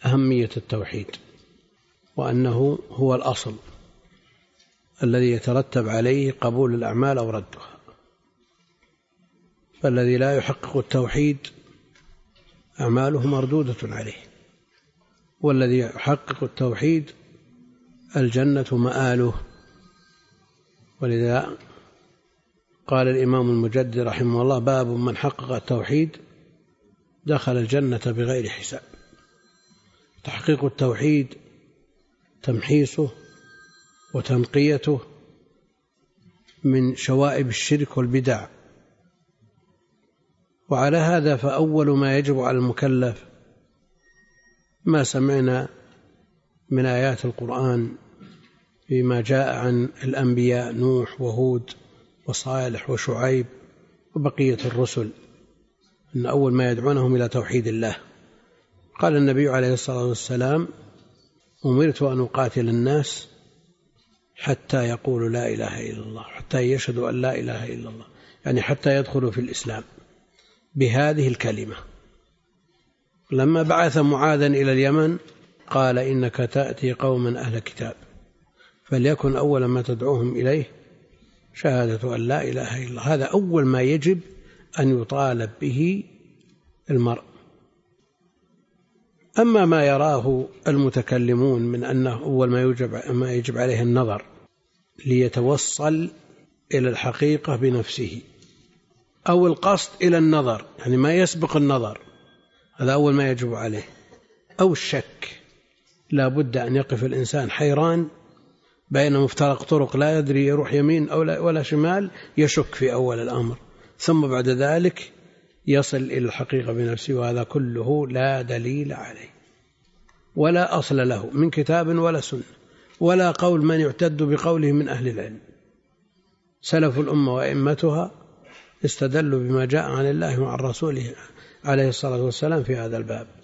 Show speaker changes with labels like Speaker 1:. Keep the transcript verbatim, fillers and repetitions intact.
Speaker 1: أهمية التوحيد، وأنه هو الأصل الذي يترتب عليه قبول الأعمال أو ردها. فالذي لا يحقق التوحيد أعماله مردودة عليه، والذي يحقق التوحيد الجنة مآله. ولذا قال الإمام المجدد رحمه الله: باب من حقق التوحيد دخل الجنة بغير حساب. تحقيق التوحيد تمحيصه وتنقيته من شوائب الشرك والبدع. وعلى هذا فأول ما يجب على المكلف ما سمعنا من آيات القرآن فيما جاء عن الأنبياء نوح وهود وصالح وشعيب وبقية الرسل، أن أول ما يدعونهم إلى توحيد الله. قال النبي عليه الصلاة والسلام: أمرت أن أقاتل الناس حتى يقولوا لا إله إلا الله، حتى يشهدوا أن لا إله إلا الله، يعني حتى يدخلوا في الإسلام بهذه الكلمة. لما بعث معاذا إلى اليمن قال: إنك تأتي قوما أهل كتاب فليكن أول ما تدعوهم إليه شهادة أن لا إله إلا الله. هذا أول ما يجب أن يطالب به المرء. أما ما يراه المتكلمون من أنه أول ما يجب, ما يجب عليه النظر ليتوصل إلى الحقيقة بنفسه، أو القصد إلى النظر، يعني ما يسبق النظر، هذا أول ما يجب عليه، أو الشك، لا بد أن يقف الإنسان حيران بين مفترق طرق، لا يدري يروح يمين أو ولا شمال، يشك في أول الأمر، ثم بعد ذلك يصل إلى الحقيقة بنفسه. وهذا كله لا دليل عليه ولا أصل له من كتاب ولا سنة ولا قول من يعتد بقوله من أهل العلم. سلف الأمة وأئمتها استدلوا بما جاء عن الله وعن رسوله عليه الصلاة والسلام في هذا الباب.